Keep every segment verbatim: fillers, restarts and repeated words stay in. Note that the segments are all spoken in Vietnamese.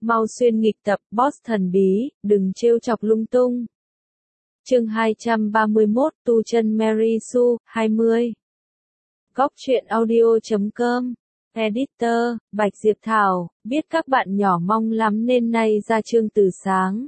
Mau xuyên nghịch tập, boss thần bí, đừng trêu chọc lung tung. Chương hai trăm ba mươi mốt, tu chân Mary Sue, hai mươi. Góc truyện audio chấm com. Editor, Bạch Diệp Thảo, biết các bạn nhỏ mong lắm nên nay ra chương từ sáng.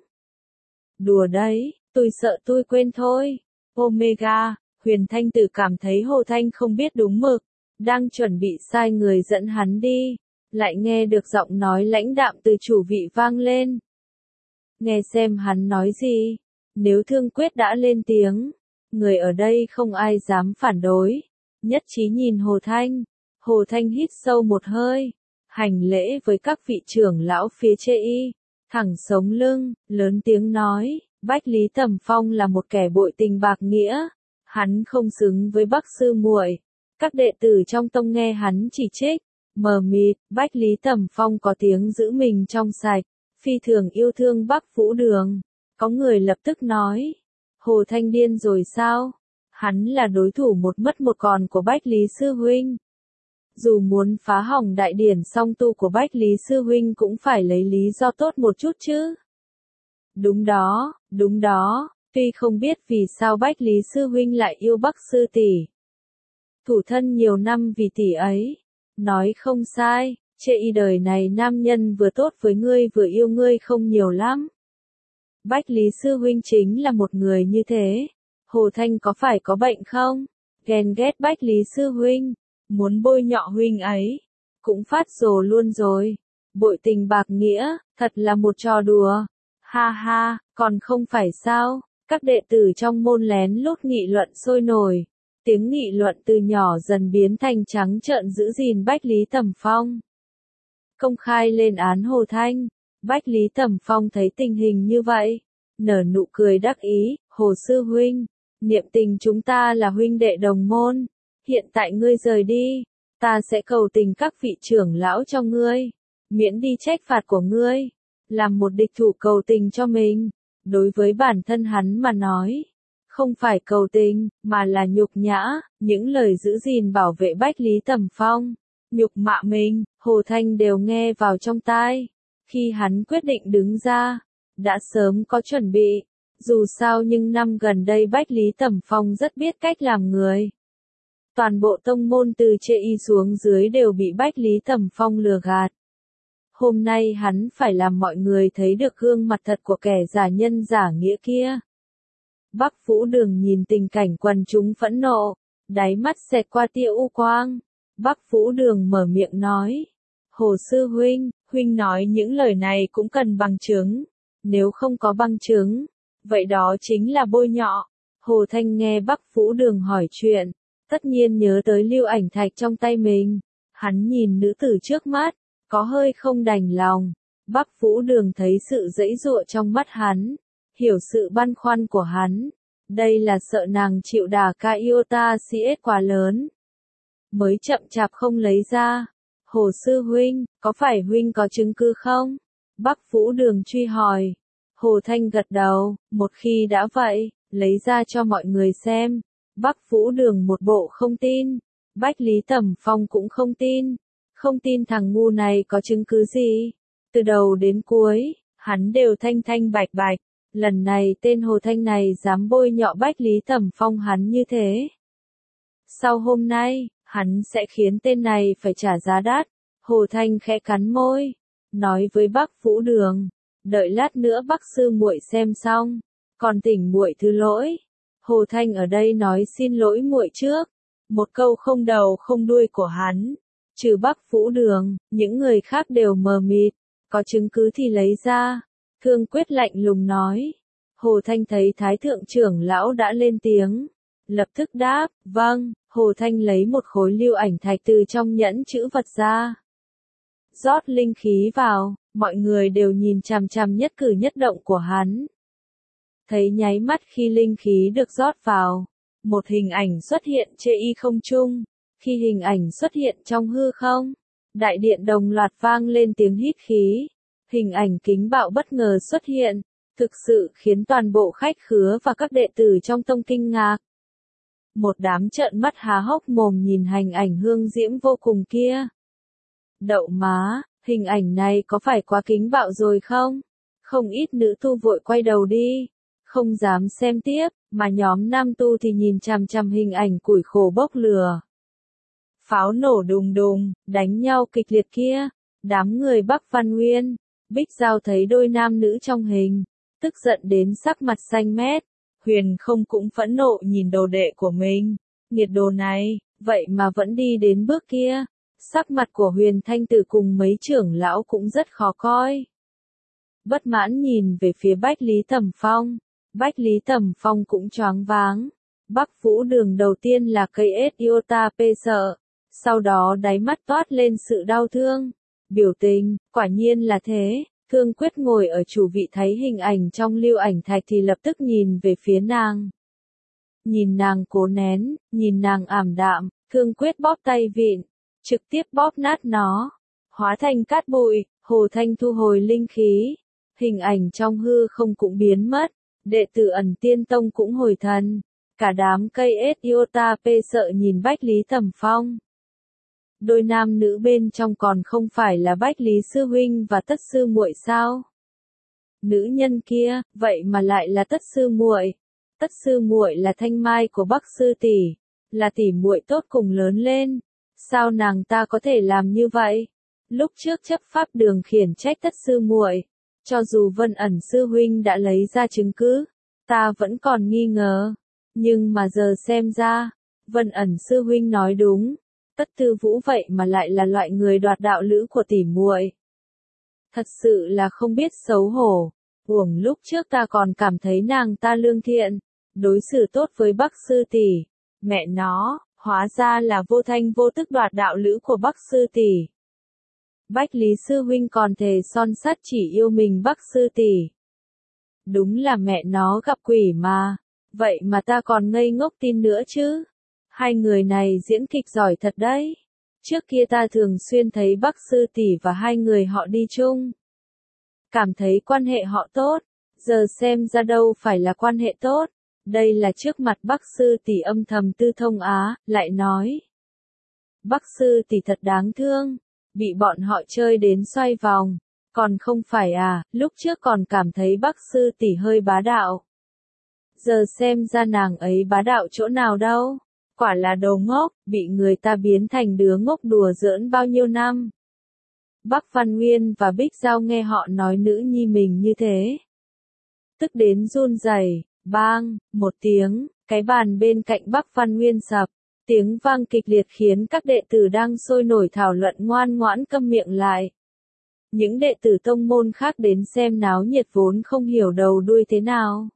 Đùa đấy, tôi sợ tôi quên thôi. Omega, Huyền Thanh Tử cảm thấy Hồ Thanh không biết đúng mực, đang chuẩn bị sai người dẫn hắn đi, lại nghe được giọng nói lãnh đạm từ chủ vị vang lên. Nghe xem hắn nói gì, nếu Thương Quyết đã lên tiếng, người ở đây không ai dám phản đối, nhất trí nhìn Hồ Thanh. Hồ Thanh hít sâu một hơi, hành lễ với các vị trưởng lão phía chê y, thẳng sống lưng, lớn tiếng nói, Bách Lý Tầm Phong là một kẻ bội tình bạc nghĩa, hắn không xứng với Bắc sư muội. Các đệ tử trong tông nghe hắn chỉ trích, mờ mịt, Bách Lý Tầm Phong có tiếng giữ mình trong sạch, phi thường yêu thương Bắc Vũ Đường. Có người lập tức nói, Hồ Thanh điên rồi sao? Hắn là đối thủ một mất một còn của Bách Lý Sư Huynh. Dù muốn phá hỏng đại điển song tu của Bách Lý Sư Huynh cũng phải lấy lý do tốt một chút chứ. Đúng đó, đúng đó, tuy không biết vì sao Bách Lý Sư Huynh lại yêu Bắc Sư tỷ. Thủ thân nhiều năm vì tỷ ấy. Nói không sai, chê y đời này nam nhân vừa tốt với ngươi vừa yêu ngươi không nhiều lắm. Bách Lý Sư Huynh chính là một người như thế. Hồ Thanh có phải có bệnh không? Ghen ghét Bách Lý Sư Huynh, muốn bôi nhọ huynh ấy, cũng phát rồ luôn rồi. Bội tình bạc nghĩa, thật là một trò đùa. Ha ha, còn không phải sao? Các đệ tử trong môn lén lút nghị luận sôi nổi. Tiếng nghị luận từ nhỏ dần biến thành trắng trợn giữ gìn Bách Lý Tầm Phong. Công khai lên án Hồ Thanh. Bách Lý Tầm Phong thấy tình hình như vậy, nở nụ cười đắc ý, Hồ Sư Huynh, niệm tình chúng ta là huynh đệ đồng môn. Hiện tại ngươi rời đi, ta sẽ cầu tình các vị trưởng lão cho ngươi, miễn đi trách phạt của ngươi, làm một địch thủ cầu tình cho mình. Đối với bản thân hắn mà nói, không phải cầu tình, mà là nhục nhã, những lời giữ gìn bảo vệ Bách Lý Tầm Phong, nhục mạ mình, Hồ Thanh đều nghe vào trong tai. Khi hắn quyết định đứng ra, đã sớm có chuẩn bị, dù sao nhưng năm gần đây Bách Lý Tầm Phong rất biết cách làm người. Toàn bộ tông môn từ chê y xuống dưới đều bị Bách Lý Tầm Phong lừa gạt. Hôm nay hắn phải làm mọi người thấy được gương mặt thật của kẻ giả nhân giả nghĩa kia. Bắc Vũ Đường nhìn tình cảnh quần chúng phẫn nộ, đáy mắt xẹt qua tia u quang. Bắc Vũ Đường mở miệng nói, Hồ Sư Huynh, Huynh nói những lời này cũng cần bằng chứng. Nếu không có bằng chứng, vậy đó chính là bôi nhọ. Hồ Thanh nghe Bắc Vũ Đường hỏi chuyện, tất nhiên nhớ tới lưu ảnh thạch trong tay mình. Hắn nhìn nữ tử trước mắt, có hơi không đành lòng. Bắc Vũ Đường thấy sự giãy giụa trong mắt hắn, hiểu sự băn khoăn của hắn. Đây là sợ nàng chịu đả ca iota cs quá lớn, mới chậm chạp không lấy ra. Hồ Sư Huynh, có phải Huynh có chứng cứ không? Bắc Vũ Đường truy hỏi. Hồ Thanh gật đầu, một khi đã vậy, lấy ra cho mọi người xem. Bắc Vũ Đường một bộ không tin. Bách Lý Tầm Phong cũng không tin. Không tin thằng ngu này có chứng cứ gì. Từ đầu đến cuối, hắn đều thanh thanh bạch bạch. Lần này tên Hồ Thanh này dám bôi nhọ Bách Lý Tầm Phong hắn như thế. Sau hôm nay, hắn sẽ khiến tên này phải trả giá đắt. Hồ Thanh khẽ cắn môi, nói với Bắc Vũ Đường, đợi lát nữa Bắc sư muội xem xong, còn thỉnh muội thứ lỗi. Hồ Thanh ở đây nói xin lỗi muội trước. Một câu không đầu không đuôi của hắn, trừ Bắc Vũ Đường, những người khác đều mờ mịt. Có chứng cứ thì lấy ra. Thương Quyết lạnh lùng nói. Hồ Thanh thấy Thái Thượng trưởng lão đã lên tiếng, lập tức đáp, vâng. Hồ Thanh lấy một khối lưu ảnh thạch từ trong nhẫn chữ vật ra, rót linh khí vào, mọi người đều nhìn chằm chằm nhất cử nhất động của hắn. Thấy nháy mắt khi linh khí được rót vào, một hình ảnh xuất hiện chê y không trung. Khi hình ảnh xuất hiện trong hư không, đại điện đồng loạt vang lên tiếng hít khí. Hình ảnh kính bạo bất ngờ xuất hiện, thực sự khiến toàn bộ khách khứa và các đệ tử trong tông kinh ngạc. Một đám trợn mắt há hốc mồm nhìn hình ảnh hương diễm vô cùng kia. Đậu má, Hình ảnh này có phải quá kính bạo rồi không? Không ít nữ tu vội quay đầu đi, không dám xem tiếp, mà nhóm nam tu thì nhìn chằm chằm hình ảnh củi khô bốc lửa. Pháo nổ đùng đùng, đánh nhau kịch liệt kia, đám người Bắc Văn Nguyên, Bích Giao thấy đôi nam nữ trong hình, tức giận đến sắc mặt xanh mét. Huyền không cũng phẫn nộ nhìn đồ đệ của mình, nghiệt đồ này, vậy mà vẫn đi đến bước kia. Sắc mặt của Huyền Thanh Tử cùng mấy trưởng lão cũng rất khó coi. Bất mãn nhìn về phía Bách Lý Tầm Phong, Bách Lý Tầm Phong cũng choáng váng. Bắc Vũ Đường đầu tiên là cây ết iota p sợ, sau đó đáy mắt toát lên sự đau thương. Biểu tình, quả nhiên là thế. Thương Quyết ngồi ở chủ vị thấy hình ảnh trong lưu ảnh thạch thì lập tức nhìn về phía nàng. Nhìn nàng cố nén, nhìn nàng ảm đạm, Thương Quyết bóp tay vịn, trực tiếp bóp nát nó, hóa thành cát bụi. Hồ Thanh thu hồi linh khí, hình ảnh trong hư không cũng biến mất, đệ tử Ẩn Tiên Tông cũng hồi thần, cả đám cây ết iota p sợ nhìn Bách Lý Tầm Phong. Đôi nam nữ bên trong còn không phải là Bách Lý sư huynh và Tất sư muội sao? Nữ nhân kia, vậy mà lại là Tất sư muội. Tất sư muội là thanh mai của Bắc sư tỷ, là tỷ muội tốt cùng lớn lên, sao nàng ta có thể làm như vậy? Lúc trước chấp pháp đường khiển trách Tất sư muội, cho dù Vân Ẩn sư huynh đã lấy ra chứng cứ, ta vẫn còn nghi ngờ, nhưng mà giờ xem ra, Vân Ẩn sư huynh nói đúng. Tất Tư Vũ vậy mà lại là loại người đoạt đạo lữ của tỷ muội. Thật sự là không biết xấu hổ. Uổng lúc trước ta còn cảm thấy nàng ta lương thiện, đối xử tốt với Bắc sư tỷ. Mẹ nó, hóa ra là vô thanh vô tức đoạt đạo lữ của Bắc sư tỷ. Bách Lý sư huynh còn thề son sắt chỉ yêu mình Bắc sư tỷ. Đúng là mẹ nó gặp quỷ mà. Vậy mà ta còn ngây ngốc tin nữa chứ. Hai người này diễn kịch giỏi thật đấy. Trước kia ta thường xuyên thấy Bắc sư tỷ và hai người họ đi chung. Cảm thấy quan hệ họ tốt. Giờ xem ra đâu phải là quan hệ tốt. Đây là trước mặt Bắc sư tỷ âm thầm tư thông á, lại nói. Bắc sư tỷ thật đáng thương. Bị bọn họ chơi đến xoay vòng. Còn không phải à, lúc trước còn cảm thấy Bắc sư tỷ hơi bá đạo. Giờ xem ra nàng ấy bá đạo chỗ nào đâu. Quả là đồ ngốc, bị người ta biến thành đứa ngốc đùa giỡn bao nhiêu năm. Bắc Văn Nguyên và Bích Giao nghe họ nói nữ nhi mình như thế. Tức đến run rẩy, bang, một tiếng, cái bàn bên cạnh Bắc Văn Nguyên sập. Tiếng vang kịch liệt khiến các đệ tử đang sôi nổi thảo luận ngoan ngoãn câm miệng lại. Những đệ tử tông môn khác đến xem náo nhiệt vốn không hiểu đầu đuôi thế nào.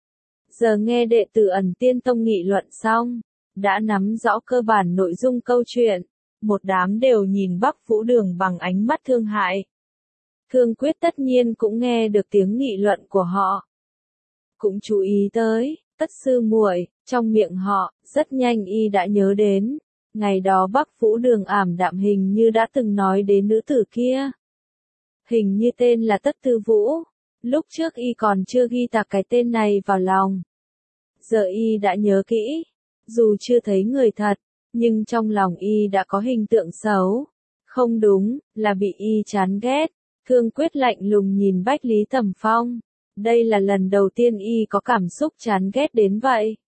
Giờ nghe đệ tử Ẩn Tiên Tông nghị luận xong, đã nắm rõ cơ bản nội dung câu chuyện, một đám đều nhìn Bắc Vũ Đường bằng ánh mắt thương hại. Thương Quyết tất nhiên cũng nghe được tiếng nghị luận của họ. Cũng chú ý tới, Tất sư muội, trong miệng họ, rất nhanh y đã nhớ đến. Ngày đó Bắc Vũ Đường ảm đạm hình như đã từng nói đến nữ tử kia. Hình như tên là Tất Tư Vũ. Lúc trước y còn chưa ghi tạc cái tên này vào lòng. Giờ y đã nhớ kỹ. Dù chưa thấy người thật, nhưng trong lòng y đã có hình tượng xấu. Không đúng, là bị y chán ghét. Thương Quyết lạnh lùng nhìn Bách Lý Tầm Phong. Đây là lần đầu tiên y có cảm xúc chán ghét đến vậy.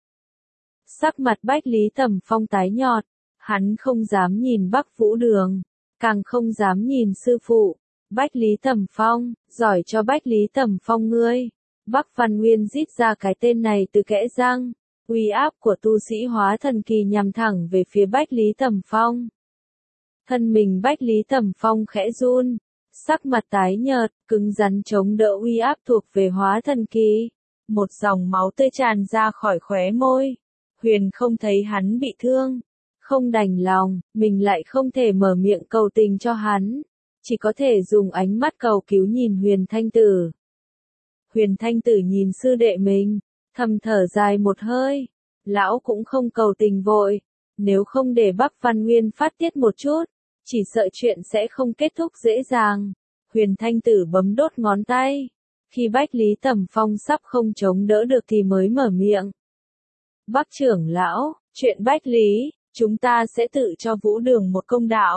Sắc mặt Bách Lý Tầm Phong tái nhợt, hắn không dám nhìn Bắc Vũ Đường, càng không dám nhìn sư phụ. Bách Lý Tầm Phong, giỏi cho Bách Lý Tầm Phong ngươi. Bắc Văn Nguyên rít ra cái tên này từ kẽ răng. Uy áp của tu sĩ hóa thần kỳ nhằm thẳng về phía Bách Lý Tầm Phong. Thân mình Bách Lý Tầm Phong khẽ run, sắc mặt tái nhợt, cứng rắn chống đỡ uy áp thuộc về hóa thần kỳ. Một dòng máu tươi tràn ra khỏi khóe môi. Huyền không thấy hắn bị thương, không đành lòng, mình lại không thể mở miệng cầu tình cho hắn, chỉ có thể dùng ánh mắt cầu cứu nhìn Huyền Thanh Tử. Huyền Thanh Tử nhìn sư đệ mình, thầm thở dài một hơi, lão cũng không cầu tình vội, nếu không để Bắc Văn Nguyên phát tiết một chút, chỉ sợ chuyện sẽ không kết thúc dễ dàng. Huyền Thanh Tử bấm đốt ngón tay, khi Bách Lý Tầm Phong sắp không chống đỡ được thì mới mở miệng. Bắc trưởng lão, chuyện Bách Lý, chúng ta sẽ tự cho Vũ Đường một công đạo.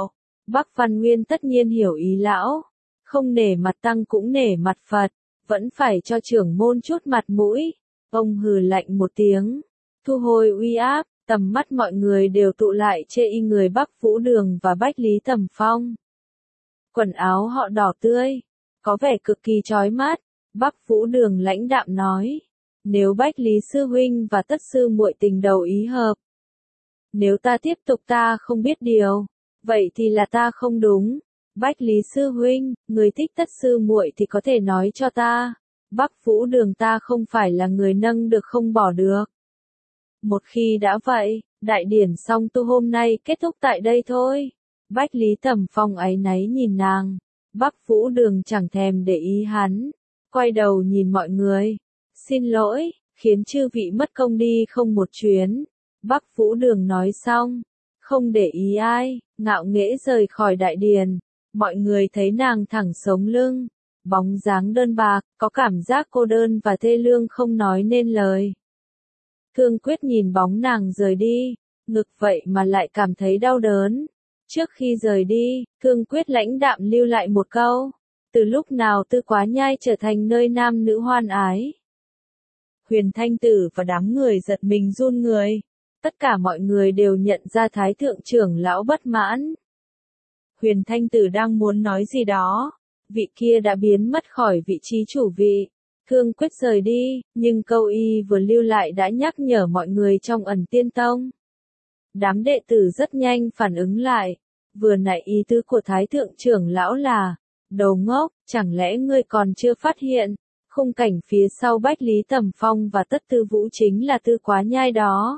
Bác Văn Nguyên tất nhiên hiểu ý lão. Không nể mặt tăng cũng nể mặt Phật. Vẫn phải cho trưởng môn chút mặt mũi. Ông hừ lạnh một tiếng. Thu hồi uy áp. Tầm mắt mọi người đều tụ lại chê y người Bắc Vũ Đường và Bách Lý Tầm Phong. Quần áo họ đỏ tươi. Có vẻ cực kỳ chói mắt. Bắc Vũ Đường lãnh đạm nói. Nếu Bách Lý Sư Huynh và Tất Sư muội tình đầu ý hợp. Nếu ta tiếp tục ta không biết điều. Vậy thì là ta không đúng. Bách Lý Sư Huynh, người thích Tất Sư muội thì có thể nói cho ta. Bắc Vũ Đường ta không phải là người nâng được không bỏ được. Một khi đã vậy, đại điển song tu hôm nay kết thúc tại đây thôi. Bách Lý Tầm Phong áy náy nhìn nàng. Bắc Vũ Đường chẳng thèm để ý hắn. Quay đầu nhìn mọi người. Xin lỗi, khiến chư vị mất công đi không một chuyến. Bắc Vũ Đường nói xong. Không để ý ai, ngạo nghễ rời khỏi đại điển. Mọi người thấy nàng thẳng sống lưng. Bóng dáng đơn bạc, có cảm giác cô đơn và thê lương không nói nên lời. Cương Quyết nhìn bóng nàng rời đi, ngực vậy mà lại cảm thấy đau đớn. Trước khi rời đi, Cương Quyết lãnh đạm lưu lại một câu. Từ lúc nào Tư Quá Nhai trở thành nơi nam nữ hoan ái? Huyền Thanh Tử và đám người giật mình run người. Tất cả mọi người đều nhận ra Thái Thượng trưởng lão bất mãn. Huyền Thanh Tử đang muốn nói gì đó. Vị kia đã biến mất khỏi vị trí chủ vị. Cương Quyết rời đi, nhưng câu y vừa lưu lại đã nhắc nhở mọi người trong Ẩn Tiên Tông. Đám đệ tử rất nhanh phản ứng lại. Vừa nãy ý tứ của Thái Thượng trưởng lão là, đồ ngốc, chẳng lẽ ngươi còn chưa phát hiện, khung cảnh phía sau Bách Lý Tầm Phong và Tất Tư Vũ chính là Tư Quá Nhai đó.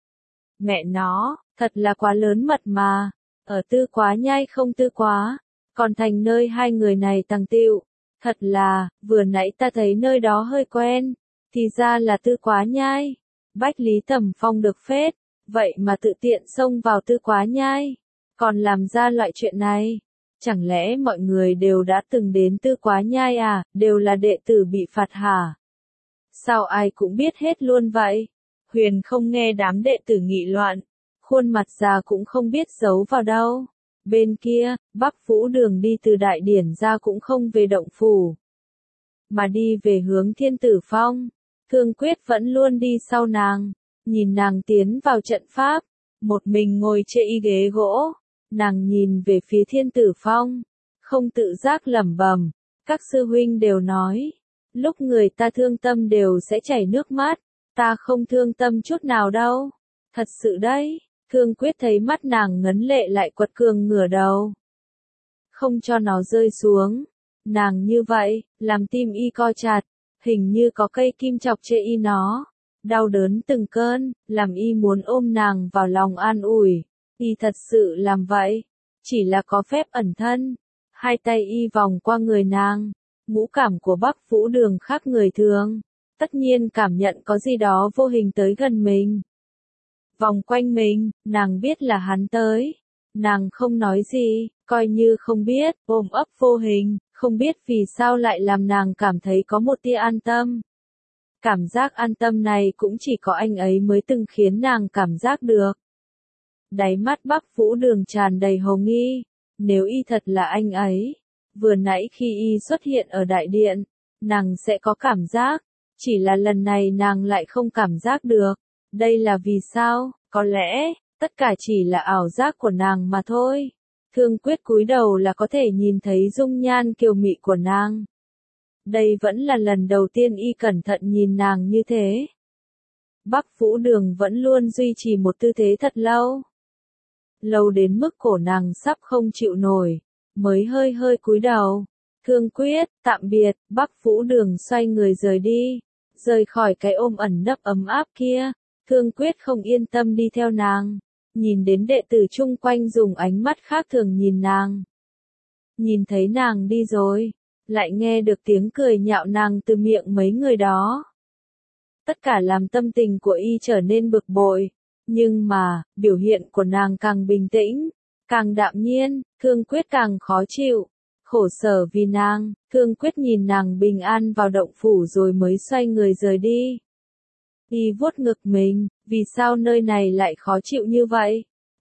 Mẹ nó, thật là quá lớn mật mà, ở Tư Quá Nhai không tư quá, còn thành nơi hai người này tàng tiệu. Thật là, vừa nãy ta thấy nơi đó hơi quen, thì ra là Tư Quá Nhai. Bách Lý Tầm Phong được phết, vậy mà tự tiện xông vào Tư Quá Nhai, còn làm ra loại chuyện này. Chẳng lẽ mọi người đều đã từng đến Tư Quá Nhai à, đều là đệ tử bị phạt hả? Sao ai cũng biết hết luôn vậy? Huyền không nghe đám đệ tử nghị loạn, khuôn mặt già cũng không biết giấu vào đâu. Bên kia, Bắc Vũ Đường đi từ đại điển ra cũng không về động phủ, mà đi về hướng Thiên Tử Phong. Cương Quyết vẫn luôn đi sau nàng, nhìn nàng tiến vào trận pháp, một mình ngồi trên y ghế gỗ, nàng nhìn về phía Thiên Tử Phong, không tự giác lẩm bẩm, các sư huynh đều nói, lúc người ta thương tâm đều sẽ chảy nước mắt, ta không thương tâm chút nào đâu, thật sự đấy. Cương Quyết thấy mắt nàng ngấn lệ lại quật cường ngửa đầu. Không cho nó rơi xuống. Nàng như vậy, làm tim y co chặt, hình như có cây kim chọc chê y nó. Đau đớn từng cơn, làm y muốn ôm nàng vào lòng an ủi. Y thật sự làm vậy, chỉ là có phép ẩn thân. Hai tay y vòng qua người nàng. Ngũ cảm của Bắc Vũ Đường khác người thường. Tất nhiên cảm nhận có gì đó vô hình tới gần mình. Vòng quanh mình, nàng biết là hắn tới. Nàng không nói gì, coi như không biết, ôm ấp vô hình, không biết vì sao lại làm nàng cảm thấy có một tia an tâm. Cảm giác an tâm này cũng chỉ có anh ấy mới từng khiến nàng cảm giác được. Đáy mắt Bắc Vũ Đường tràn đầy hồ nghi, nếu y thật là anh ấy, vừa nãy khi y xuất hiện ở đại điện, nàng sẽ có cảm giác, chỉ là lần này nàng lại không cảm giác được. Đây là vì sao? Có lẽ, tất cả chỉ là ảo giác của nàng mà thôi. Cương Quyết cúi đầu là có thể nhìn thấy dung nhan kiều mị của nàng. Đây vẫn là lần đầu tiên y cẩn thận nhìn nàng như thế. Bắc Vũ Đường vẫn luôn duy trì một tư thế thật lâu. Lâu đến mức cổ nàng sắp không chịu nổi, mới hơi hơi cúi đầu. Cương Quyết, tạm biệt, Bắc Vũ Đường xoay người rời đi, rời khỏi cái ôm ẩn nấp ấm áp kia. Cương Quyết không yên tâm đi theo nàng, nhìn đến đệ tử chung quanh dùng ánh mắt khác thường nhìn nàng. Nhìn thấy nàng đi rồi, lại nghe được tiếng cười nhạo nàng từ miệng mấy người đó. Tất cả làm tâm tình của y trở nên bực bội, nhưng mà, biểu hiện của nàng càng bình tĩnh, càng đạm nhiên, Cương Quyết càng khó chịu, khổ sở vì nàng. Cương Quyết nhìn nàng bình an vào động phủ rồi mới xoay người rời đi. Y vuốt ngực mình, vì sao nơi này lại khó chịu như vậy?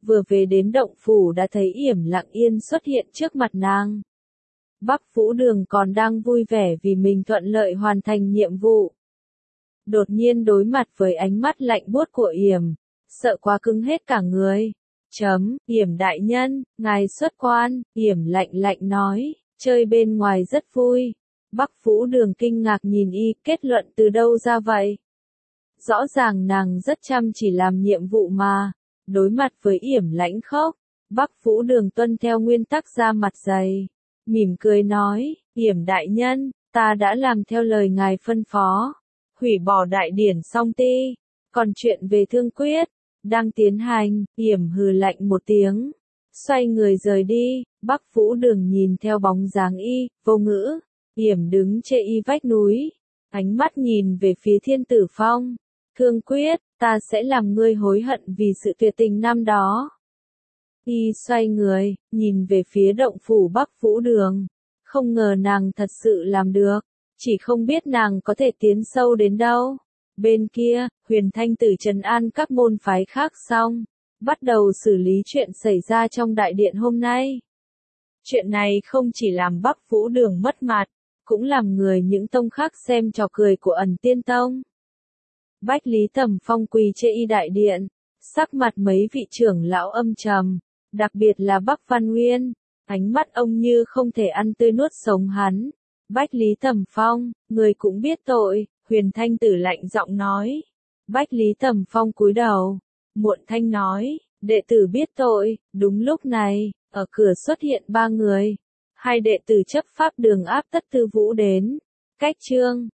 vừa về đến động phủ đã thấy Yểm Lặng Yên xuất hiện trước mặt nàng. Bắc Vũ Đường còn đang vui vẻ vì mình thuận lợi hoàn thành nhiệm vụ. Đột nhiên đối mặt với ánh mắt lạnh buốt của Yểm, sợ quá cứng hết cả người. Chấm, Yểm đại nhân, ngài xuất quan, Yểm lạnh lạnh nói, chơi bên ngoài rất vui. Bắc Vũ Đường kinh ngạc nhìn y, kết luận từ đâu ra vậy? Rõ ràng nàng rất chăm chỉ làm nhiệm vụ mà. Đối mặt với Yểm lãnh khốc, Bắc Vũ Đường tuân theo nguyên tắc ra mặt dày. Mỉm cười nói, Yểm đại nhân, ta đã làm theo lời ngài phân phó. Hủy bỏ đại điển song ti. Còn chuyện về thương quyết, đang tiến hành, Yểm hừ lạnh một tiếng. Xoay người rời đi, Bắc Vũ Đường nhìn theo bóng dáng y, vô ngữ. Yểm đứng chê y vách núi. Ánh mắt nhìn về phía Thiên Tử Phong. Thương quyết, ta sẽ làm ngươi hối hận vì sự tuyệt tình năm đó. Y xoay người, nhìn về phía động phủ Bắc Vũ Đường. Không ngờ nàng thật sự làm được. Chỉ không biết nàng có thể tiến sâu đến đâu. Bên kia, Huyền Thanh Tử trấn an các môn phái khác xong. Bắt đầu xử lý chuyện xảy ra trong đại điện hôm nay. Chuyện này không chỉ làm Bắc Vũ Đường mất mặt, cũng làm người những tông khác xem trò cười của Ẩn Tiên Tông. Bách Lý Tầm Phong quỳ trên y đại điện, sắc mặt mấy vị trưởng lão âm trầm, đặc biệt là Bắc Văn Nguyên, ánh mắt ông như không thể ăn tươi nuốt sống hắn. Bách Lý Tầm Phong, người cũng biết tội, Huyền Thanh Tử lạnh giọng nói. Bách Lý Tầm Phong cúi đầu, muộn thanh nói, đệ tử biết tội. Đúng lúc này, ở cửa xuất hiện ba người. Hai đệ tử chấp pháp đường áp Tất Tư Vũ đến. Cách chương